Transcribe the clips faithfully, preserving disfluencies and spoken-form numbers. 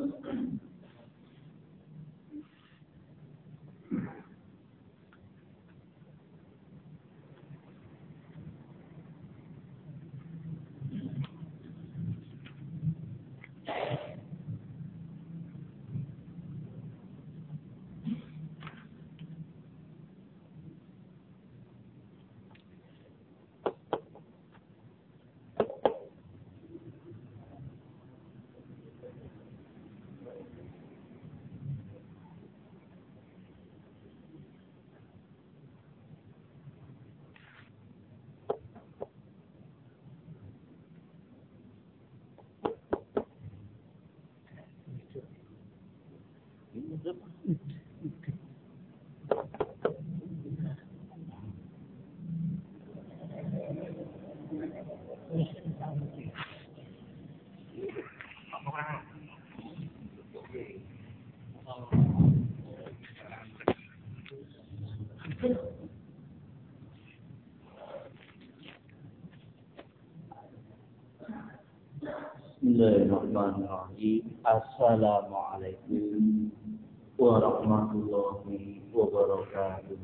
Bismillahirrahmanirrahim. Assalamualaikum warahmatullahi wabarakatuh.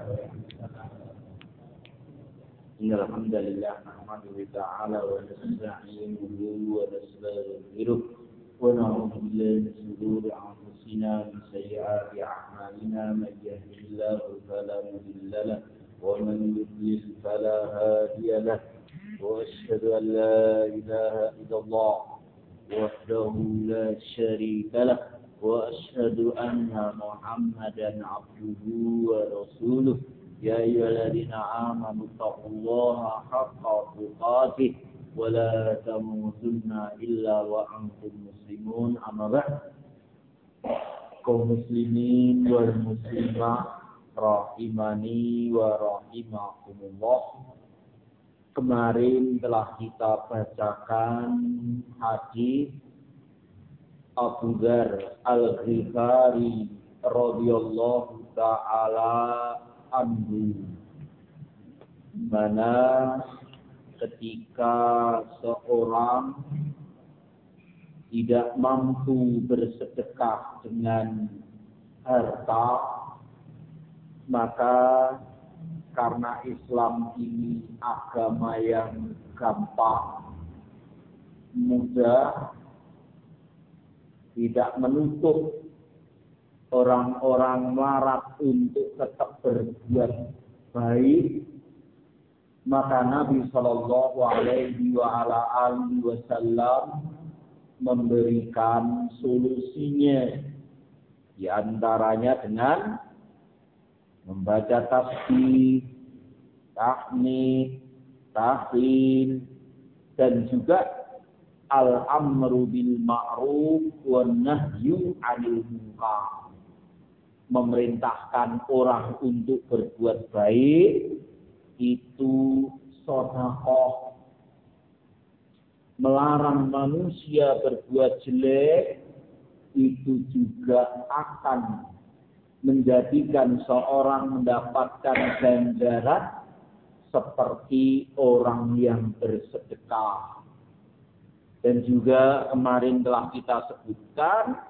Innal hamdalillah nahmaduhu ta'ala wa nasta'inuhu wa nastaghfiruh wa na'udzu billahi min shururi anfusina wa min sayyiati a'malina may yahdihillahu fala mudilla lahu wa man yudlil fala hadiya lahu. وأشهد أن لا إله إلا الله وحده لا شريك له وأشهد أن محمدا عبده ورسوله يا أيها الذين آمنوا اتقوا الله حق تقاته ولا تموتن إلا وأنتم مسلمون أما بعد kaum muslimin wal muslimah rahimani wa rahimakumullah. Kemarin telah kita bacakan hadis Abu Dzar Al-Ghifari radhiyallahu taala anhu, mana ketika seorang tidak mampu bersedekah dengan harta, maka karena Islam ini agama yang gampang, mudah, tidak menutup orang-orang melarat untuk tetap berbuat baik, maka Nabi Shallallahu Alaihi Wasallam memberikan solusinya, di antaranya dengan membaca tasbih, tahmid, tahlil, dan juga al-amru bil ma'ruf wan nahyu 'anil munkar. Memerintahkan orang untuk berbuat baik itu sedekah. Melarang manusia berbuat jelek itu juga akan menjadikan seorang mendapatkan ganjaran seperti orang yang bersedekah. Dan juga kemarin telah kita sebutkan,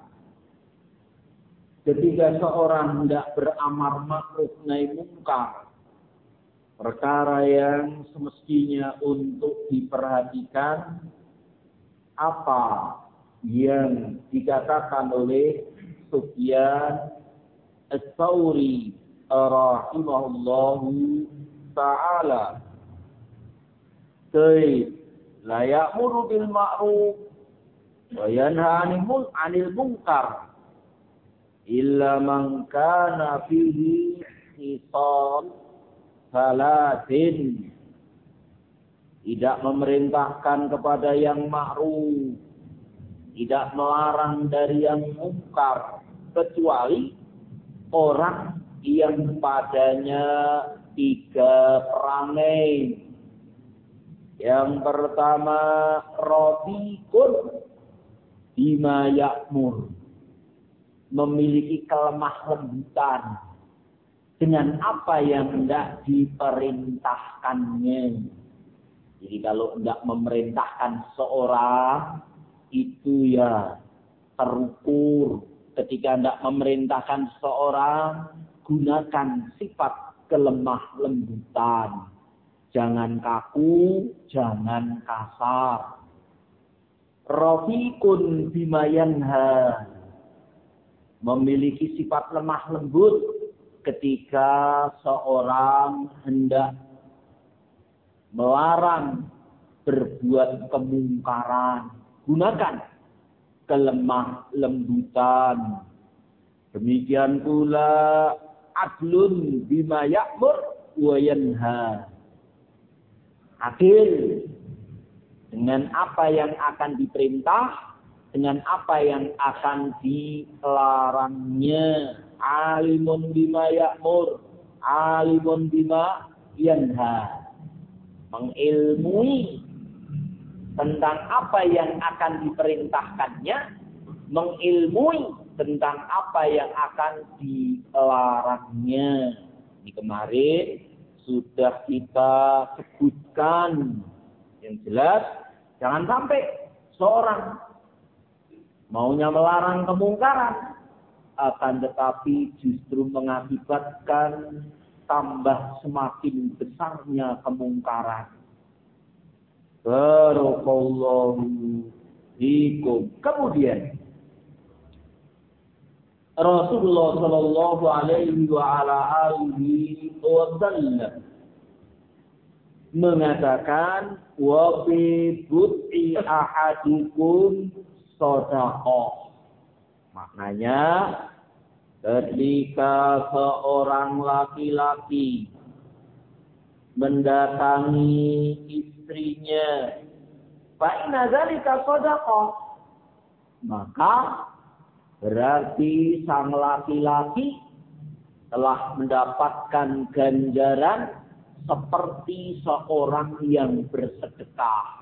ketika seorang hendak beramar ma'ruf nahi munkar, perkara yang semestinya untuk diperhatikan, apa yang dikatakan oleh Sufyan Ats-Tsauri rahimahullahu ta'ala, Sayyid la ya'muru bil ma'ruf wa yanha 'anil munkar illa man kana fihi khisal salatin. Tidak memerintahkan kepada yang ma'ruf, tidak melarang dari yang munkar, kecuali orang yang padanya tiga perangai. Yang pertama, rafiqun bima ya'mur, memiliki kelemah lembutan dengan apa yang hendak diperintahkannya. Jadi kalau hendak memerintahkan seorang, itu ya terukur. Ketika hendak memerintahkan seseorang, gunakan sifat kelemah lembutan. Jangan kaku, jangan kasar. Rafiqun bima yanha. Memiliki sifat lemah lembut ketika seorang hendak melarang berbuat kemungkaran. Gunakan kelemah lembutan. Demikian pula adlun bima ya'mur wa yanha. Adil dengan apa yang akan diperintah, dengan apa yang akan dilarangnya. Alimun bima ya'mur, alimun bima yanha. Mengilmui tentang apa yang akan diperintahkannya, mengilmui tentang apa yang akan dilarangnya. Ini kemarin sudah kita sebutkan. Yang jelas, jangan sampai seorang maunya melarang kemungkaran, akan tetapi justru mengakibatkan tambah semakin besarnya kemungkaran. Barakallahu fikum. Kemudian Rasulullah sallallahu alaihi wa ala alihi wasallam mengatakan wa fi bud'i ahadikum shadaqah. Maknanya ketika seorang laki-laki mendatangi istrinya, fa inna dzalika shadaqah, maka berarti sang laki-laki telah mendapatkan ganjaran seperti seorang yang bersedekah.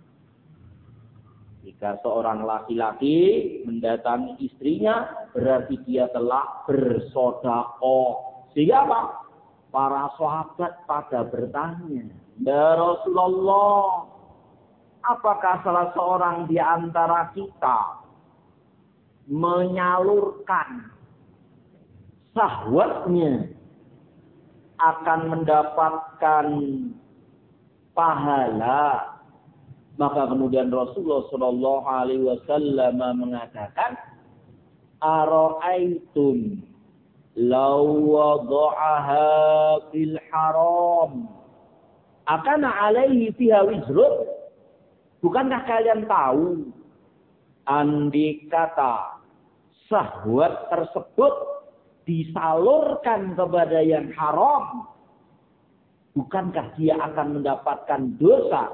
Jika seorang laki-laki mendatangi istrinya, berarti dia telah bersedekah. Sehingga apa? Para sahabat pada bertanya, ya Rasulullah, apakah salah seorang di antara kita menyalurkan syahwatnya akan mendapatkan pahala? Maka kemudian Rasulullah Shallallahu Alaihi Wasallam mengatakan, Ara'aitum law wada'aha fil haram akana alaihi fiha wizrun. Bukankah kalian tahu, andai kata syahwat tersebut disalurkan kepada yang haram, bukankah dia akan mendapatkan dosa?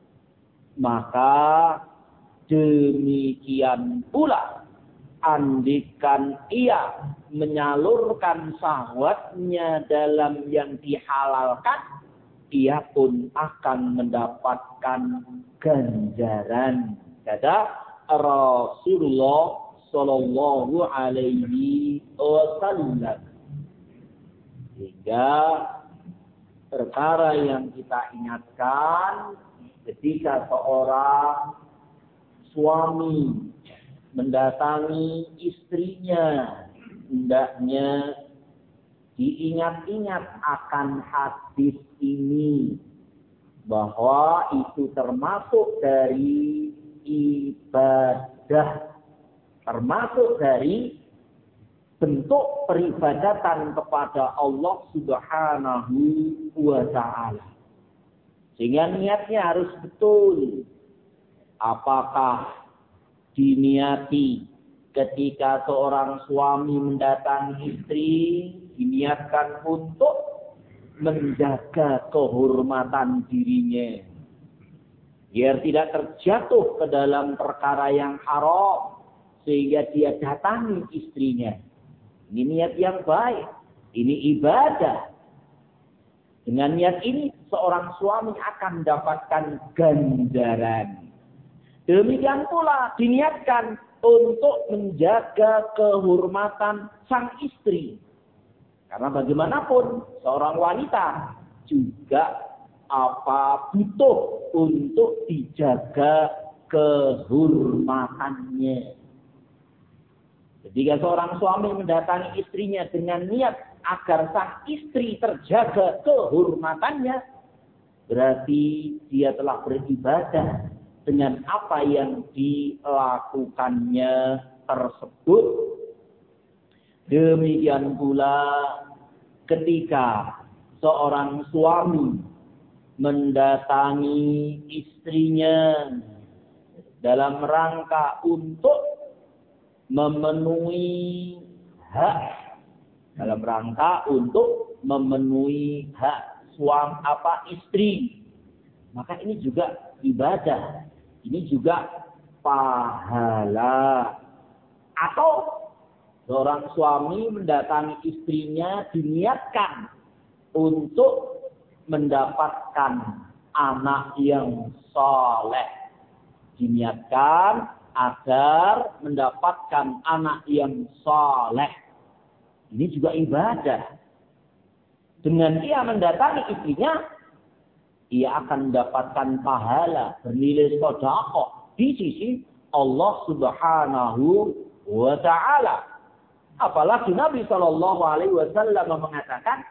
Maka demikian pula, andikan ia menyalurkan syahwatnya dalam yang dihalalkan, ia pun akan mendapatkan ganjaran. Kata Rasulullah Sallallahu Alaihi Wasallam. Sehingga perkara yang kita ingatkan, ketika seorang suami mendatangi istrinya, hendaknya diingat-ingat akan hadis ini, bahwa itu termasuk dari ibadah, termasuk dari bentuk peribadatan kepada Allah Subhanahu wa Ta'ala. Sehingga niatnya harus betul. Apakah diniati ketika seorang suami mendatangi istri, diniatkan untuk menjaga kehormatan dirinya, biar tidak terjatuh ke dalam perkara yang haram, sehingga dia datangi istrinya. Ini niat yang baik, ini ibadah. Dengan niat ini seorang suami akan mendapatkan ganjaran. Demikian pula diniatkan untuk menjaga kehormatan sang istri. Karena bagaimanapun seorang wanita juga apa butuh untuk dijaga kehormatannya. Ketika seorang suami mendatangi istrinya dengan niat agar sang istri terjaga kehormatannya, berarti dia telah beribadah dengan apa yang dilakukannya tersebut. Demikian pula ketika seorang suami mendatangi istrinya dalam rangka untuk memenuhi hak, dalam rangka untuk memenuhi hak suami apa istri, maka ini juga ibadah, ini juga pahala. Atau seorang suami mendatangi istrinya diniatkan untuk mendapatkan anak yang saleh, diniatkan agar mendapatkan anak yang saleh. Ini juga ibadah. Dengan ia mendatangi istrinya, ia akan mendapatkan pahala bernilai sedekah di sisi Allah Subhanahu wa taala. Apalagi Nabi Shallallahu alaihi wasallam mengatakan,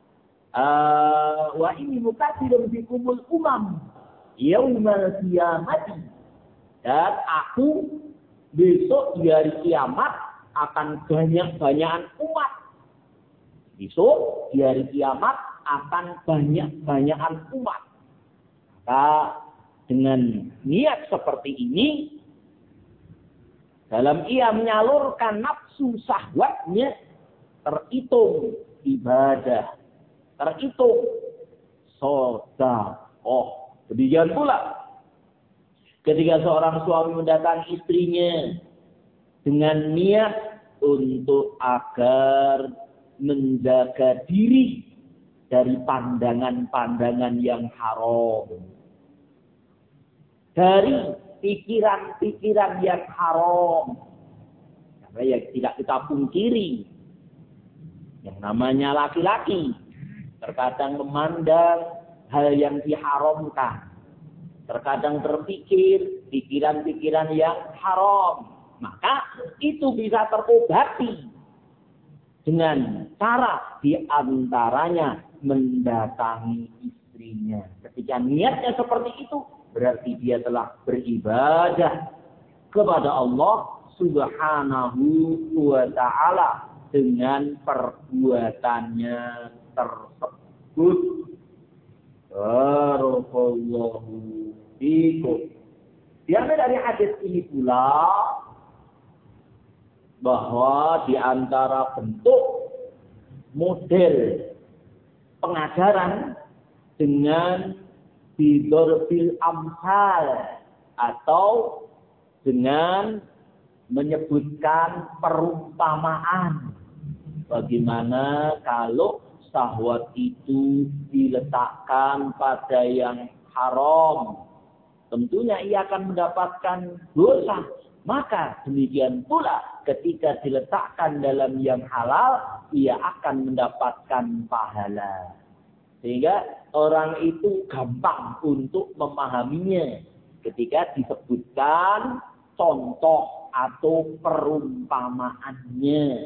wa inni mukatsirun bikumul umam yaumal qiyamati, dan aku besok di hari kiamat akan banyak-banyakan umat. Besok di hari kiamat akan banyak-banyakan umat. Maka dengan niat seperti ini, dalam ia menyalurkan nafsu syahwatnya, terhitung ibadah, terhitung sedekah. Demikian pula ketika seorang suami mendatangi istrinya dengan niat untuk agar menjaga diri dari pandangan-pandangan yang haram, dari pikiran-pikiran yang haram. Karena ya tidak kita pungkiri, yang namanya laki-laki terkadang memandang hal yang diharamkan, terkadang berpikir pikiran-pikiran yang haram. Maka itu bisa terobati dengan cara diantaranya mendatangi istrinya. Ketika niatnya seperti itu, berarti dia telah beribadah kepada Allah Subhanahu wa ta'ala dengan perbuatannya tersebut. Barakallahu fikum. Diambil dari hadis ini pula bahwa di antara bentuk model pengajaran dengan bidorbil amsal atau dengan menyebutkan perumpamaan, bagaimana kalau syahwat itu diletakkan pada yang haram, tentunya ia akan mendapatkan dosa. Maka demikian pula ketika diletakkan dalam yang halal, ia akan mendapatkan pahala. Sehingga orang itu gampang untuk memahaminya ketika disebutkan contoh atau perumpamaannya.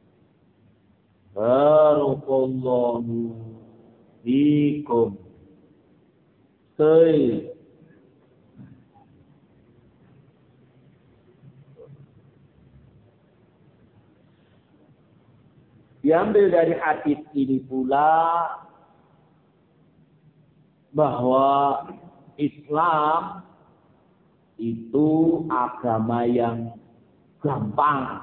Barakallahu fikum. Baik. Diambil dari hadis ini pula bahwa Islam itu agama yang gampang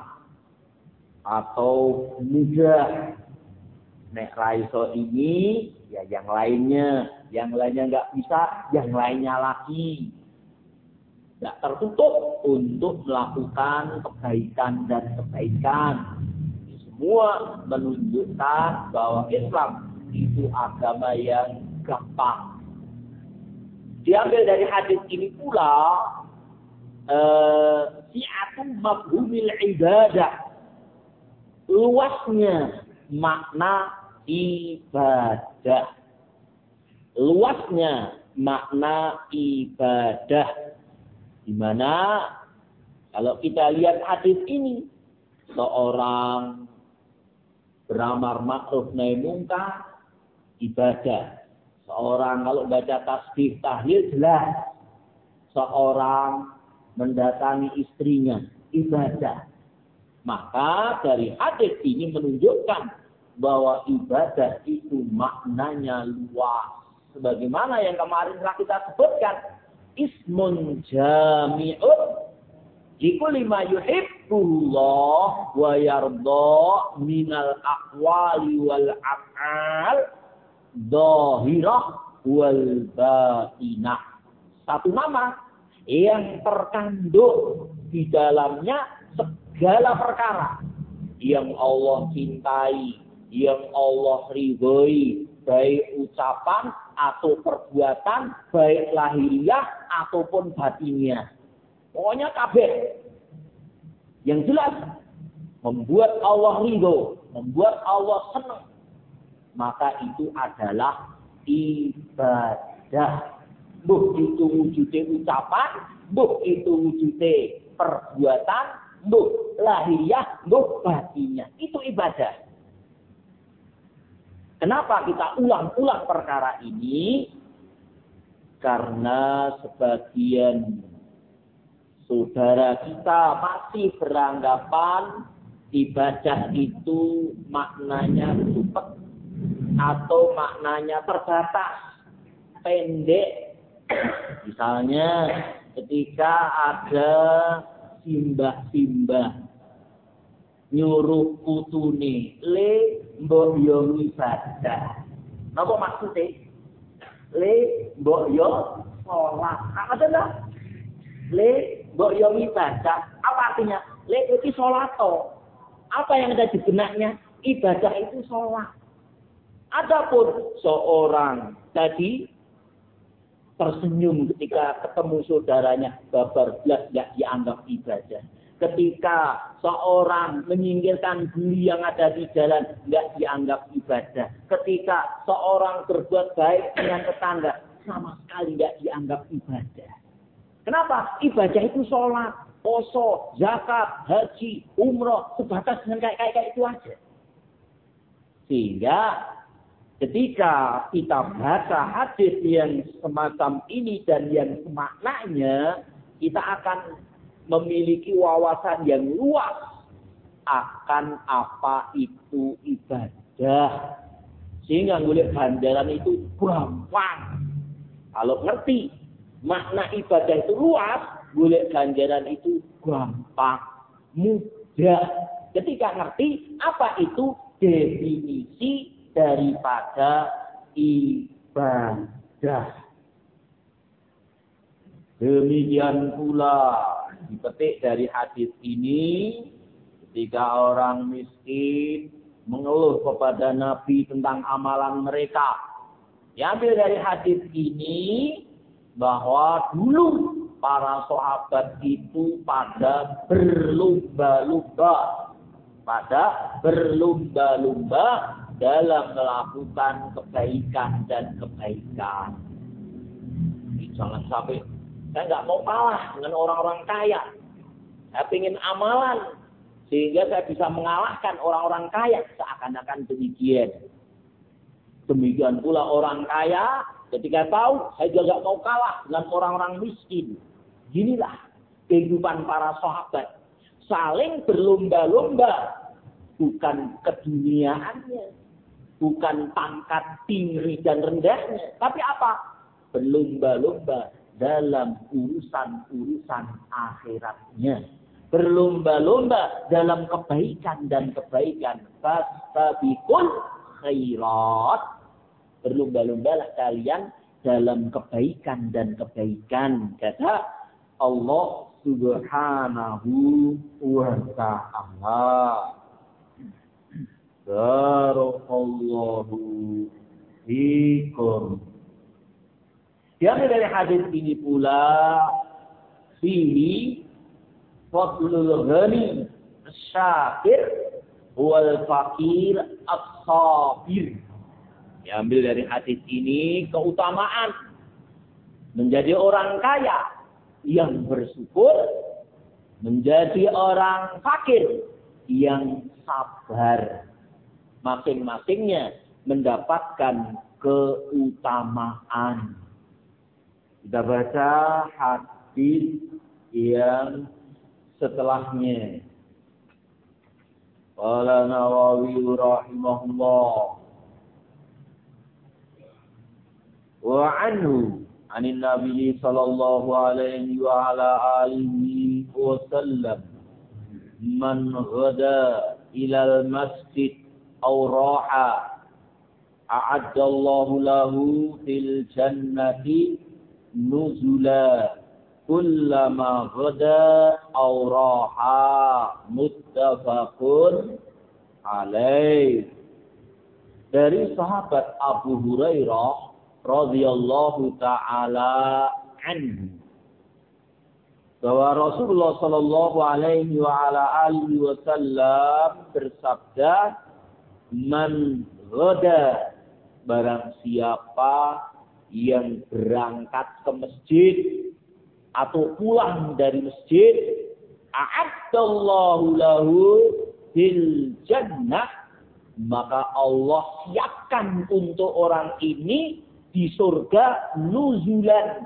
atau mudah. Nek raiso ini, ya yang lainnya, yang lainnya nggak bisa, yang lainnya lagi. Nggak tertutup untuk melakukan kebaikan dan kebaikan. Semua menunjukkan bahwa Islam itu agama yang gampang. Diambil dari hadis ini pula si'atu mafhumil ibadah, luasnya makna ibadah, luasnya makna ibadah. Di mana kalau kita lihat hadis ini, seorang beramar ma'ruf nahi munkar, ibadah. Seorang kalau baca tasbih tahlil jelas. Seorang mendatangi istrinya, ibadah. Maka dari hadis ini menunjukkan bahwa ibadah itu maknanya luas. Sebagaimana yang kemarin telah kita sebutkan, ismun jami'un likulli ma yuhibbullah wa yarda minal aqwali wal af'al dhahirah wal batinah. Satu nama yang terkandung di dalamnya segala perkara yang Allah cintai, yang Allah ridhoi, baik ucapan atau perbuatan, baik lahiriah ataupun batinnya. Pokoknya kabeh. Yang jelas membuat Allah ridho, membuat Allah senang, maka itu adalah ibadah. Buh itu wujudnya ucapan, buh itu wujudnya perbuatan, buh lahiriah, buh batinnya. Itu ibadah. Kenapa kita ulang-ulang perkara ini? Karena sebagian saudara kita masih beranggapan ibadah itu maknanya cepet atau maknanya terbatas, pendek. Misalnya ketika ada simbah-simbah nyuruh putune le mbok yo ibadah. Napa maksudnya? Le mbok yo salat. Apa dah? Le mbok yo ibadah. Apa artinya? Le iki salat to. Apa yang ada di benaknya? Ibadah itu salat. Adapun seorang tadi tersenyum ketika ketemu saudaranya, babar belas enggak dianggap ibadah. Ketika seorang menyingkirkan duri yang ada di jalan, enggak dianggap ibadah. Ketika seorang berbuat baik dengan tetangga, sama sekali enggak dianggap ibadah. Kenapa? Ibadah itu sholat, poso, zakat, haji, umroh, sebatas dengan kayak kayak itu aja. Sehingga ketika kita baca hadis yang semacam ini dan yang semaknanya, kita akan memiliki wawasan yang luas akan apa itu ibadah. Sehingga ngulik ganjaran itu gampang. Kalau ngerti makna ibadah itu luas, ngulik ganjaran itu gampang, mudah. Ketika ngerti apa itu definisi daripada ibadah. Demikian pula dipetik dari hadis ini, ketika orang miskin mengeluh kepada Nabi tentang amalan mereka. Diambil dari hadis ini bahwa dulu para sahabat itu pada berlomba-lomba, pada berlomba-lomba dalam melakukan kebaikan dan kebaikan. Jangan sampai saya nggak mau kalah dengan orang-orang kaya. Saya ingin amalan sehingga saya bisa mengalahkan orang-orang kaya. Seakan-akan demikian. Demikian pula orang kaya ketika tahu saya juga nggak mau kalah dengan orang-orang miskin. Inilah kehidupan para sahabat. Saling berlomba-lomba. Bukan keduniaannya. Bukan pangkat tinggi dan rendahnya. Tapi apa? Berlomba-lomba dalam urusan-urusan akhiratnya. Berlomba-lomba dalam kebaikan dan kebaikan. Fastabiqul khairat. Berlomba-lombalah kalian dalam kebaikan dan kebaikan. Kata Allah Subhanahu wa ta'ala. Barakallahu fikum. Diambil dari hadis ini pula fihi fadlul ghani syakir wal fakir as-sabir. Diambil dari hadis ini keutamaan menjadi orang kaya yang bersyukur, menjadi orang fakir yang sabar. Masing-masingnya mendapatkan keutamaan. Kita baca hadis yang setelahnya. Qala Nawawi rahimahullah wa anhu anin Nabi sallallahu alaihi wa ala alihi wa sallam man ghada ila al-masjid aw raha a'addallahu lahu fil jannati nuzula kullama ghada aw raha muttafaqun alaih. Dari sahabat Abu Hurairah radhiyallahu taala anhu bahwa Rasulullah sallallahu alaihi wa ala alihi wasallam bersabda, man ghada, barang siapa yang berangkat ke masjid atau pulang dari masjid, a'addallahu lahu fil jannah, maka Allah siapkan untuk orang ini di surga nuzulan,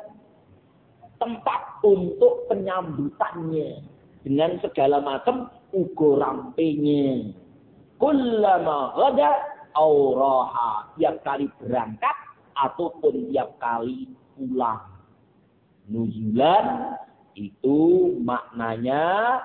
tempat untuk penyambutannya dengan segala macam ugo rampenya. Kullama ghada aw raha, tiap kali berangkat ataupun tiap kali pulang. Nuzulan itu maknanya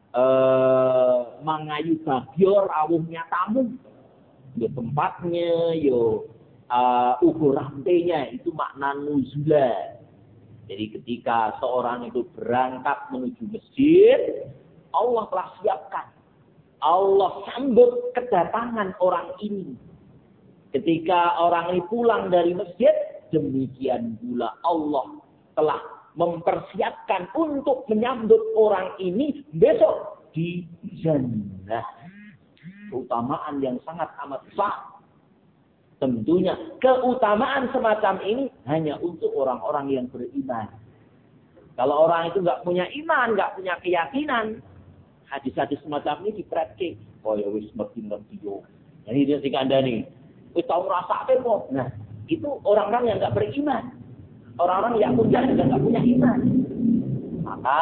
eh, mangayu bagior awuhnya tamu. Yo tempatnya, yo uh, ukur rantainya, itu makna nuzulan. Jadi ketika seorang itu berangkat menuju masjid, Allah telah siapkan. Allah sambut kedatangan orang ini. Ketika orang ini pulang dari masjid, demikian pula Allah telah mempersiapkan untuk menyambut orang ini besok di jannah. Keutamaan yang sangat amat besar. Tentunya keutamaan semacam ini hanya untuk orang-orang yang beriman. Kalau orang itu nggak punya iman, nggak punya keyakinan, hadis-hadis semacam ini dipraktik. Oh ya wis ngerti-ngerti yo. Jadi dia sing kandhani. Wis tau rasake kok. Nah, itu orang-orang yang nggak beriman. Orang-orang yang punya dan nggak punya iman. Maka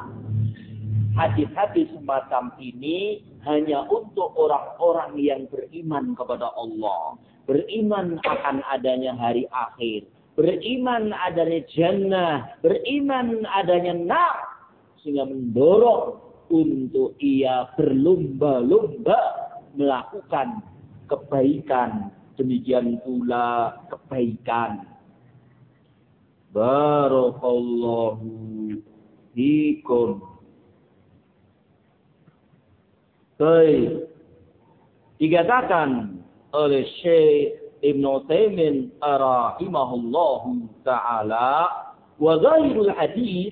hadis-hadis semacam ini hanya untuk orang-orang yang beriman kepada Allah. Beriman akan adanya hari akhir. Beriman adanya jannah. Beriman adanya nar. Sehingga mendorong untuk ia berlomba-lomba melakukan kebaikan. Demikian pula kebaikan. Barakallahu fikum. Baik. Dikatakan oleh Syekh Ibnu Taimin rahimahullahu taala, wa zahirul hadis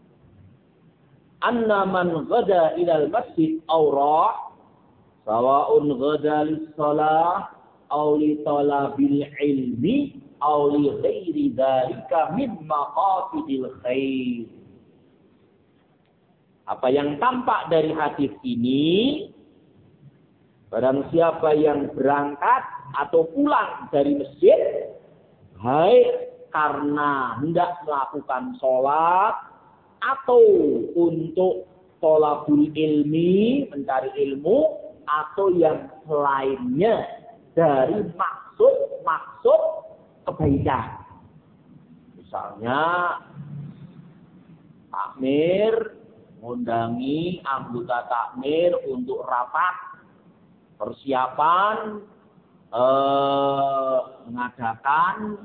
anna man ghada ila al-masjid aw rah sawa'un ghada lis-shalah aw li talabil ilmi aw li ghairi dzalika min maqasidil khair. Apa yang tampak dari hadis ini, barang siapa yang berangkat atau pulang dari masjid, baik karena hendak melakukan sholat atau untuk thalabul ilmi, mencari ilmu, atau yang lainnya dari maksud-maksud kebaikan. Misalnya takmir, mengundangi anggota takmir untuk rapat, persiapan eh, mengadakan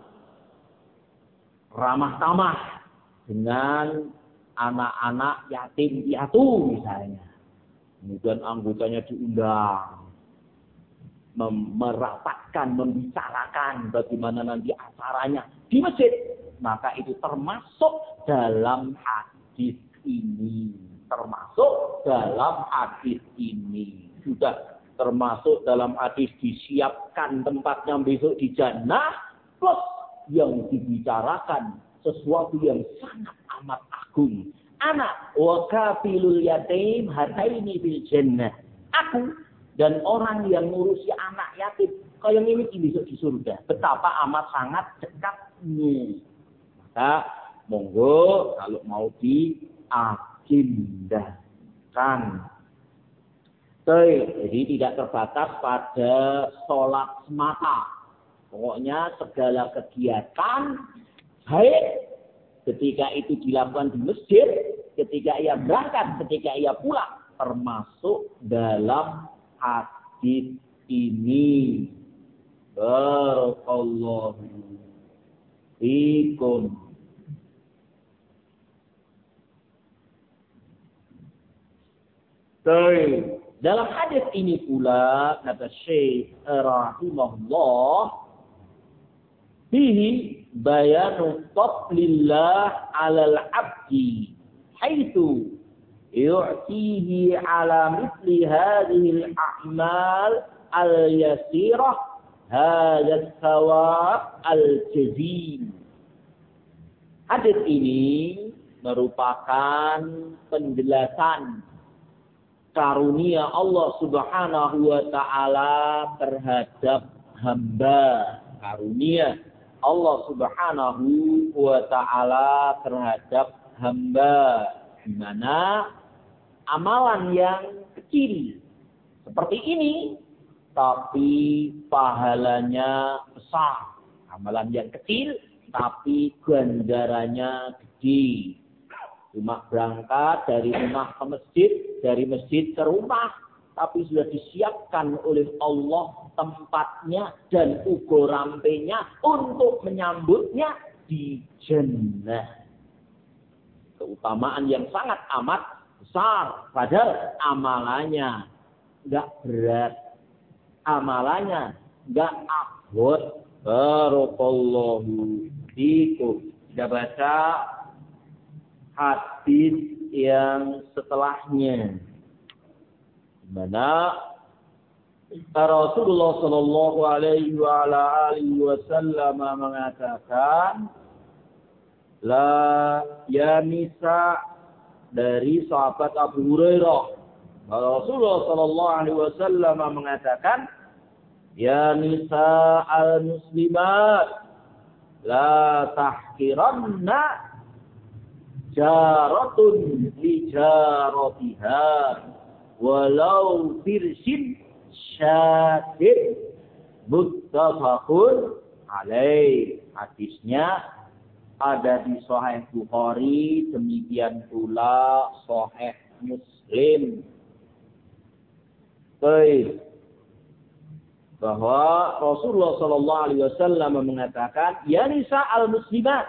ramah tamah dengan anak-anak yatim piatu misalnya. Kemudian anggotanya diundang, merapatkan, membicarakan bagaimana nanti acaranya di masjid. Maka itu termasuk dalam hadis ini. Termasuk dalam hadis ini. Sudah termasuk dalam hadis disiapkan tempatnya besok di jannah. Plus yang dibicarakan sesuatu yang sangat amat agung. Anak wa kafilul yatim hataini bil jannah. Aku dan orang yang ngurusi anak yatim kaya ngene iki besok di surga. Betapa amat sangat dekatnya. Maka monggo kalau mau diagendakan. Jadi tidak terbatas pada sholat semata. Pokoknya segala kegiatan baik ketika itu dilakukan di masjid, ketika ia berangkat, ketika ia pulang, termasuk dalam hadis ini. Barakallahu fikum. Dalam hadis ini pula kata Syekh rahimahullah, fihi bayanu fadlillah 'alal 'abdi haitsu yu'tihi 'ala mithli hadhihi al-a'mal al-yasirah hadha thawab al-jazim. Hadis ini merupakan penjelasan karunia Allah Subhanahu wa taala terhadap hamba. Karunia Allah Subhanahu wa taala terhadap hamba, di mana amalan yang kecil seperti ini tapi pahalanya besar. Amalan yang kecil tapi ganjarannya gede. Cuma berangkat dari rumah ke masjid, dari masjid ke rumah, tapi sudah disiapkan oleh Allah tempatnya dan ugo rampenya untuk menyambutnya di jannah. Keutamaan yang sangat amat besar, padahal amalannya enggak berat, amalannya enggak abot. Barakallahu fikum. Kita baca hadis yang setelahnya, di mana Rasulullah Shallallahu Alaihi Wasallam mengatakan, la ya nisa, dari sahabat Abu Hurairah, Rasulullah Shallallahu Alaihi Wasallam mengatakan, ya nisa al muslimat, la tahkiranna jaratun li jaratiha walau firsin syadid, muttafaqun alaih. Hadisnya ada di Sahih Bukhari, demikian pula Sahih Muslim. Baik, bahwa Rasulullah Shallallahu Alaihi Wasallam mengatakan, ya nisa al muslimat,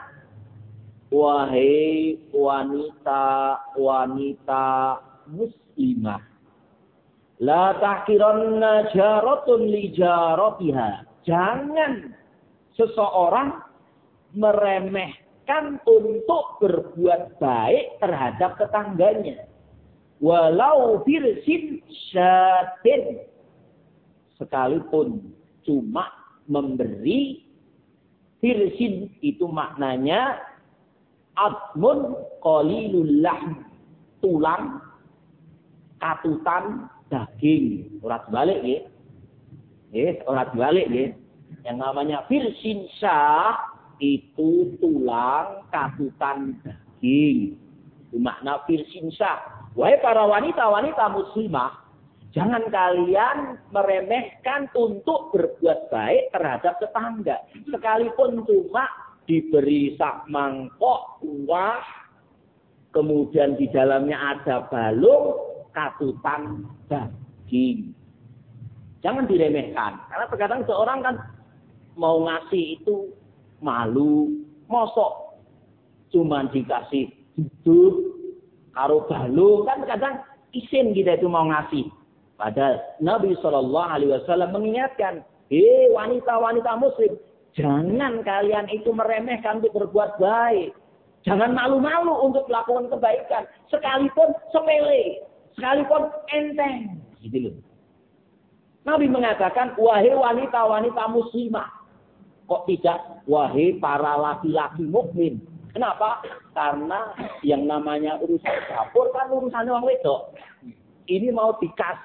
wahai wanita-wanita muslimah, la tahkiranna jaratun li jaratiha, jangan seseorang meremehkan untuk berbuat baik terhadap tetangganya, walau firsin syadin, sekalipun cuma memberi. Firsin itu maknanya admun qalilul lahm, tulang katutan daging. Ora balik nggih. Nggih, ora balik nggih. Yang namanya firsin syah itu tulang katutan daging. Itu makna firsin syah. Wahai para wanita-wanita muslimah, jangan kalian meremehkan untuk berbuat baik terhadap tetangga. Sekalipun cuma diberi sak mangkok kuah, kemudian di dalamnya ada balung katutan daging. Jangan diremehkan. Karena terkadang seorang kan mau ngasih itu malu. Mosok cuma dikasih duduk karo balung, kan kadang isin kita itu mau ngasih. Padahal Nabi Shallallahu Alaihi Wasallam mengingatkan, hei wanita-wanita muslim, jangan kalian itu meremehkan untuk berbuat baik. Jangan malu-malu untuk melakukan kebaikan, sekalipun sepele, sekalipun enteng. Gitu loh. Nabi mengatakan, wahai wanita-wanita muslimah. Kok tidak wahai para laki-laki mukmin? Kenapa? Karena yang namanya urusan dapur kan urusannya orang wedok. Ini mau dikasih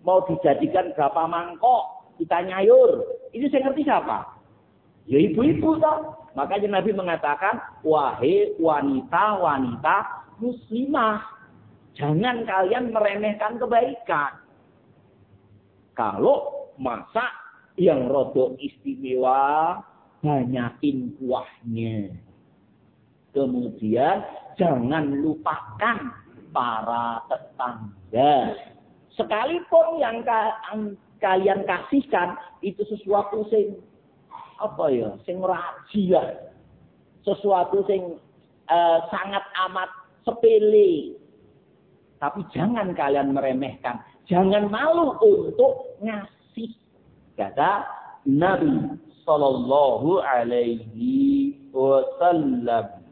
mau dijadikan berapa mangkok, kita nyayur. Itu saya ngerti siapa? Ya ibu-ibu toh. Makanya Nabi mengatakan, wahai wanita-wanita muslimah, jangan kalian meremehkan kebaikan. Kalau masak yang rodok istimewa, banyakin kuahnya. Kemudian jangan lupakan para tetangga. Sekalipun yang ka- kalian kasihkan itu sesuatu sing apa ya, sing rahasia, sesuatu sing uh, sangat amat sepele. Tapi jangan kalian meremehkan, jangan malu untuk ngasih. Kata Nabi Sallallahu Alaihi Wasallam.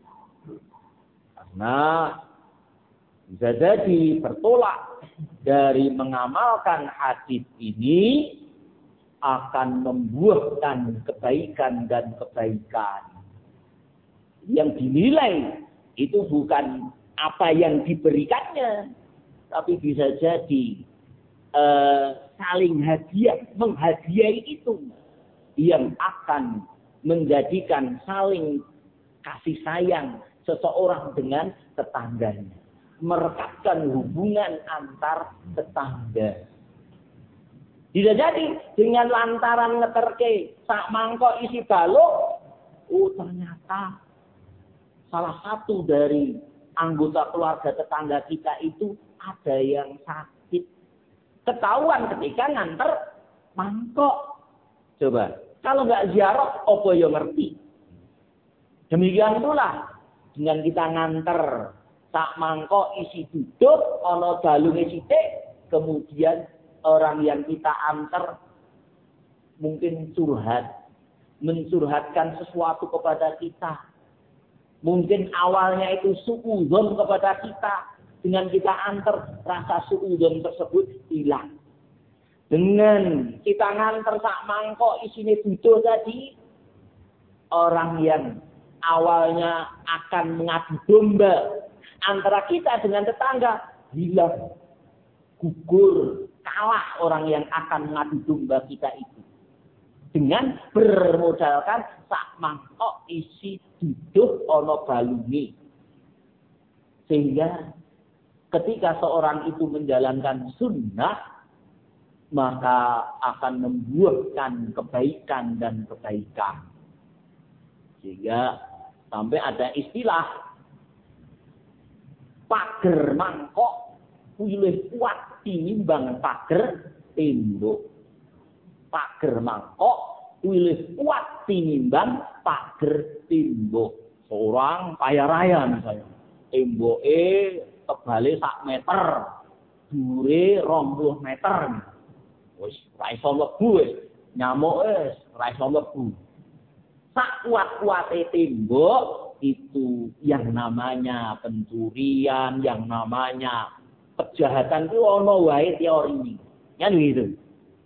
Nah, bisa jadi bertolak dari mengamalkan hadis ini akan membuahkan kebaikan dan kebaikan yang dinilai itu bukan apa yang diberikannya, tapi bisa jadi uh, saling hadiah, menghadiahi itu yang akan menjadikan saling kasih sayang seseorang dengan tetangganya, merekatkan hubungan antar tetangga. Bisa jadi dengan lantaran ngeterke sak mangkok isi balok, oh ternyata salah satu dari anggota keluarga tetangga kita itu ada yang sakit. Ketahuan ketika nganter mangkok. Coba, kalau nggak ziarah, apa yo ngerti. Demikian itulah dengan kita nganter sak mangkok isi duduk, ono balunge sithik, kemudian orang yang kita antar mungkin curhat, mencurhatkan sesuatu kepada kita. Mungkin awalnya itu suudzon kepada kita. Dengan kita antar, rasa suudzon tersebut hilang. Dengan kita nganter sak mangkok isinya duduk tadi, orang yang awalnya akan mengadu domba antara kita dengan tetangga, hilang, gugur, kalah orang yang akan mengadu domba kita itu. Dengan bermodalkan sak mangkok isi duduk ono balungi. Sehingga ketika seorang itu menjalankan sunnah, maka akan membuahkan kebaikan dan kebaikan. Sehingga sampai ada istilah pager mangkok pilih kuat tinimbang pager tembok. Pager mangkok pilih kuat tinimbang pager tembok. Seorang kaya raya misalnya, temboke tebale sak meter, dhuwure rong puluh meter. Wis ra iso mlebu wis, nyamuk wis ra iso mlebu. Sak kuat-kuate tembok itu yang namanya pencurian, yang namanya kejahatan itu ono wae teori. Kan gitu.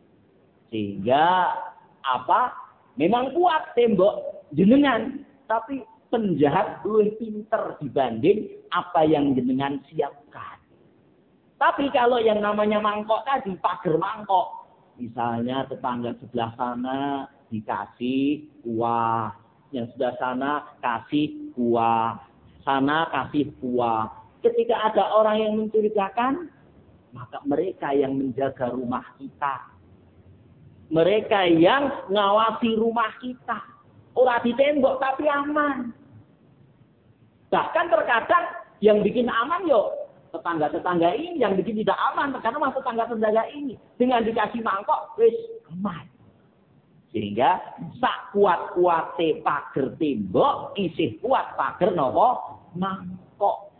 Sehingga apa? Memang kuat tembok jenengan, tapi penjahat lebih pinter dibanding apa yang jenengan siapkan. Tapi kalau yang namanya mangkok tadi, pager mangkok, misalnya tetangga sebelah sana dikasih kuah, yang sebelah sana kasih kuah, sana kasih kuah. Ketika ada orang yang mencurigakan, maka mereka yang menjaga rumah kita, mereka yang ngawasi rumah kita, ora ditembok tapi aman. Bahkan terkadang yang bikin aman yo tetangga-tetangga ini, yang bikin tidak aman karena mas tetangga-tetangga ini dengan dikasih mangkok wis aman. Sehingga sak kuat-kuate pager tembok isih kuat pager napa mangkok.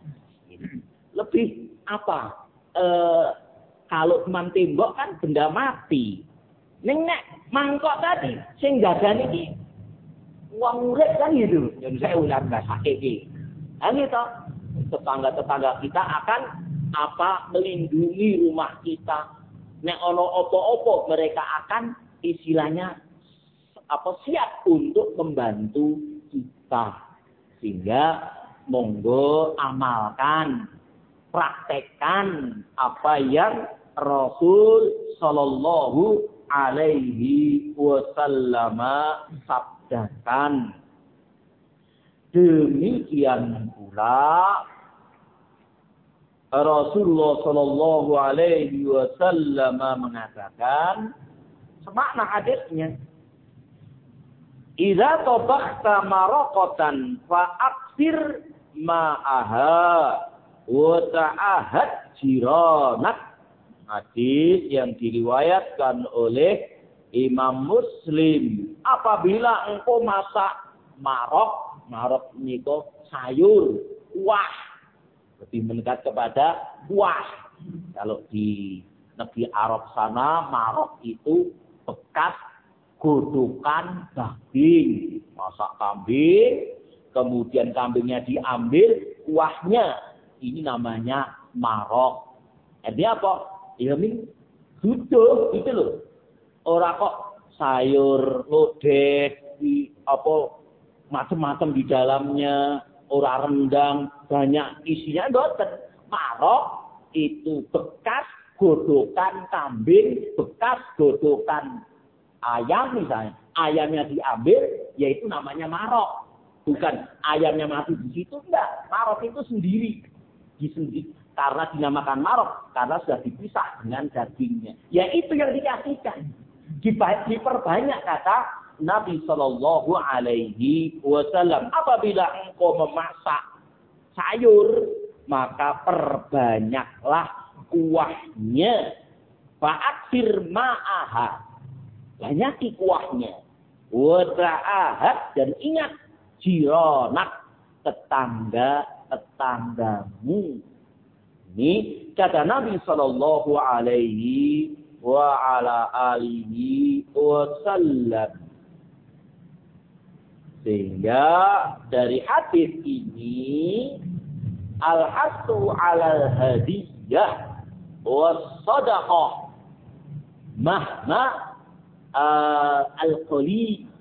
Lebih apa? E, kalau cuma tembok kan benda mati. Ning nek mangkok tadi sing jagane iki wong urip kan gitu. Yang saya ulah basake iki. Ha gitu. Tetangga-tetangga kita akan apa melindungi rumah kita. Nek ono opo-opo mereka akan istilahnya apa siap untuk membantu kita. Sehingga monggo amalkan, praktekkan apa yang Rasul sallallahu alaihi wasallam sabdakan. Demikian pula Rasulullah sallallahu alaihi wasallam mengatakan, semakna hadisnya, idza tabakhta maraqatan fa aksir ma'aha wa ta'ahad jiranak. Hadis yang diriwayatkan oleh Imam Muslim. Apabila engkau masak marok, marok niko sayur, kuah, lebih mendekat kepada kuah. Kalau di negeri Arab sana, marok itu bekas godokan daging, masak kambing, kemudian kambingnya diambil, kuahnya, ini namanya marok. Artinya apa? Ya min duduk gitu loh. Ora kok sayur lodeh di apa macam-macam di dalamnya, ora rendang, banyak isinya mboten. Marok itu bekas godokan kambing, bekas godokan ayam misalnya. Ayamnya diambil, yaitu namanya marok. Bukan ayamnya mati di situ, enggak. Marok itu sendiri. Disendiri. Karena dinamakan marok, karena sudah dipisah dengan dagingnya. Ya itu yang dikasihkan. Diperbanyak kata Nabi Shallallahu Alaihi Wasallam. Apabila engkau memasak sayur, maka perbanyaklah kuahnya. Fa'aksir ma'aha. Banyaki kuahnya. Wada'ahad, dan ingat jironak, tetangga-tetanggamu. Ini kata Nabi Sallallahu Alaihi wa ala alihi wasallam. Sehingga dari hadis ini al-hasu alal hadiyah was sadaqah mahma uh, al-qali,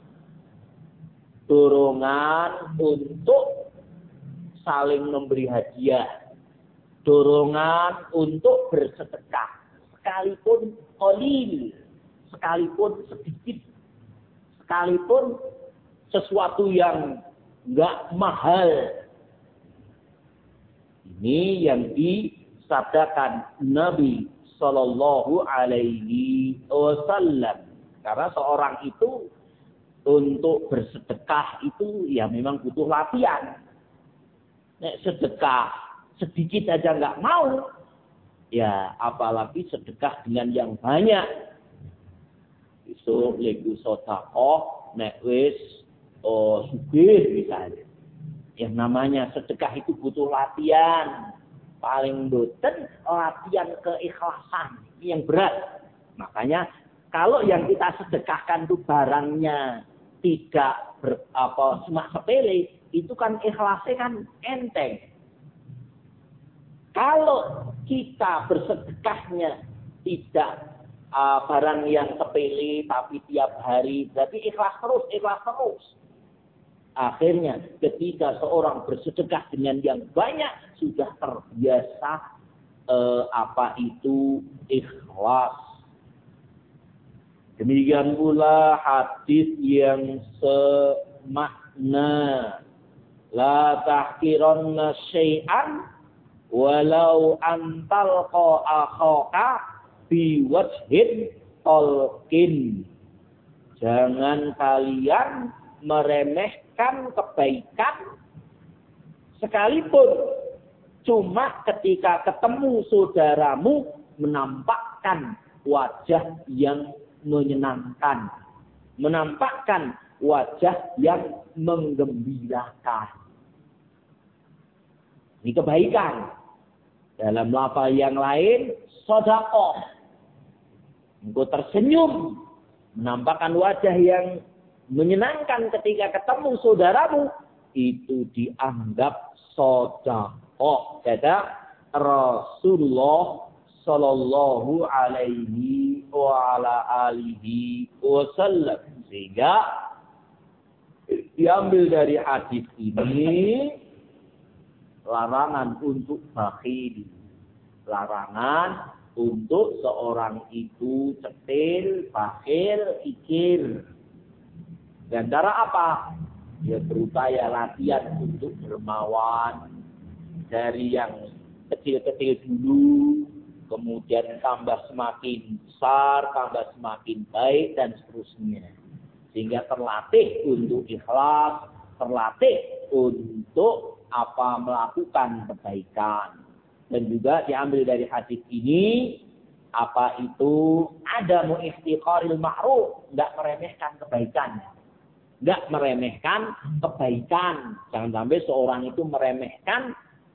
dorongan untuk saling memberi hadiah, dorongan untuk bersedekah, sekalipun qalil, sekalipun sedikit, sekalipun sesuatu yang enggak mahal. Ini yang disabdakan Nabi Sallallahu Alaihi Wasallam. Karena seorang itu untuk bersedekah itu ya memang butuh latihan. Nek sedekah sedikit aja nggak mau, ya apalagi sedekah dengan yang banyak. Isu legu sodakoh, nek wis oh sugih misalnya. Yang namanya sedekah itu butuh latihan. Paling boten latihan keikhlasan. Ini yang berat. Makanya kalau yang kita sedekahkan itu barangnya tidak ber, apa cuma sepele, itu kan ikhlasnya kan enteng. Kalau kita bersedekahnya tidak uh, barang yang sepele tapi tiap hari, berarti ikhlas terus, ikhlas terus. Akhirnya ketika seorang bersedekah dengan yang banyak, sudah terbiasa uh, apa itu ikhlas. Demikian pula hadis yang semakna, la tahqiranna syai'an walau antalqa akhaka biwajhin talqin. Jangan kalian meremehkan kebaikan sekalipun cuma ketika ketemu saudaramu menampakkan wajah yang menyenangkan, menampakkan wajah yang menggembirakan. Ini kebaikan. Dalam lafal yang lain, sedekah. Engkau tersenyum, menampakkan wajah yang menyenangkan ketika ketemu saudaramu, itu dianggap sedekah. Kata Rasulullah Sallallahu Alaihi wa ala alihi wasallam. Sehingga diambil dari hadis ini larangan untuk bakhil, larangan untuk seorang itu cetil, bakhil, ikir. Dan cara apa? Ya berupaya latihan untuk dermawan dari yang kecil-kecil dulu, kemudian tambah semakin besar, tambah semakin baik dan seterusnya. Sehingga terlatih untuk ikhlas, terlatih untuk apa melakukan kebaikan. Dan juga diambil dari hadis ini apa itu ada mu'iftiqaril ma'ruf, enggak meremehkan kebaikan. Enggak meremehkan kebaikan. Jangan sampai seorang itu meremehkan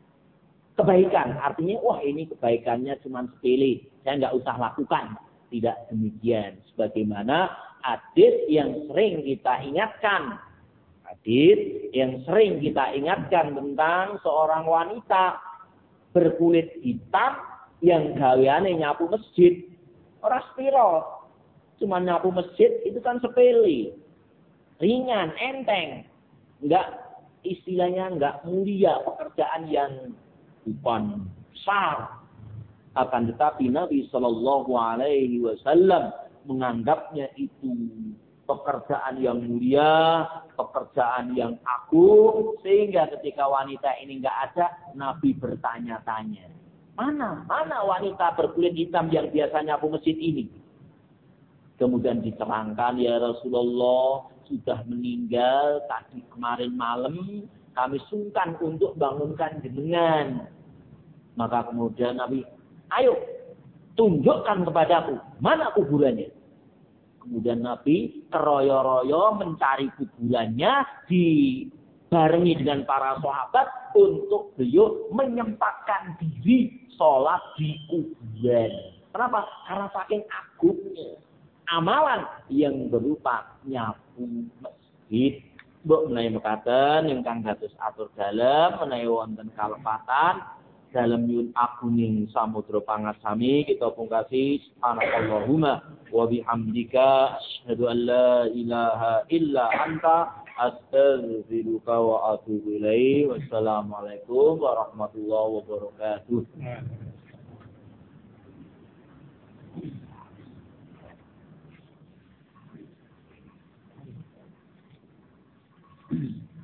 kebaikan. Artinya, wah ini kebaikannya cuma sepele. Saya enggak usah lakukan. Tidak demikian. Sebagaimana hadis yang sering kita ingatkan. Hadis yang sering kita ingatkan tentang seorang wanita berkulit hitam yang gaweane nyapu masjid. Ora spiro. Cuma nyapu masjid itu kan sepele. Ringan, enteng, enggak istilahnya enggak mulia, pekerjaan yang bukan besar. Akan tetapi Nabi Shallallahu Alaihi Wasallam menganggapnya itu pekerjaan yang mulia, pekerjaan yang agung, sehingga ketika wanita ini enggak ada, Nabi bertanya-tanya, mana mana wanita berkulit hitam yang biasa nyapu masjid ini? Kemudian diterangkan, ya Rasulullah, sudah meninggal tadi kemarin malam, kami sungkan untuk bangunkan jenengan. Maka kemudian Nabi, ayo tunjukkan kepadaku mana kuburannya. Kemudian Nabi keroyo-royo mencari kuburannya, dibarengi dengan para sahabat untuk beliau menyempatkan diri sholat di kuburan. Kenapa? Karena saking agungnya amalan yang berupa nyapu masjid. Mbok menawi mekaten ingkang dados atur dalem menawi wonten kalepatan dalem nyuwun agunging samudra pangasami kita pungkasi subhanallahumma wa bihamdika asyhadu an la ilaha illa anta astaghfiruka wa atubu ilaik. Wassalamualaikum warahmatullahi wabarakatuh.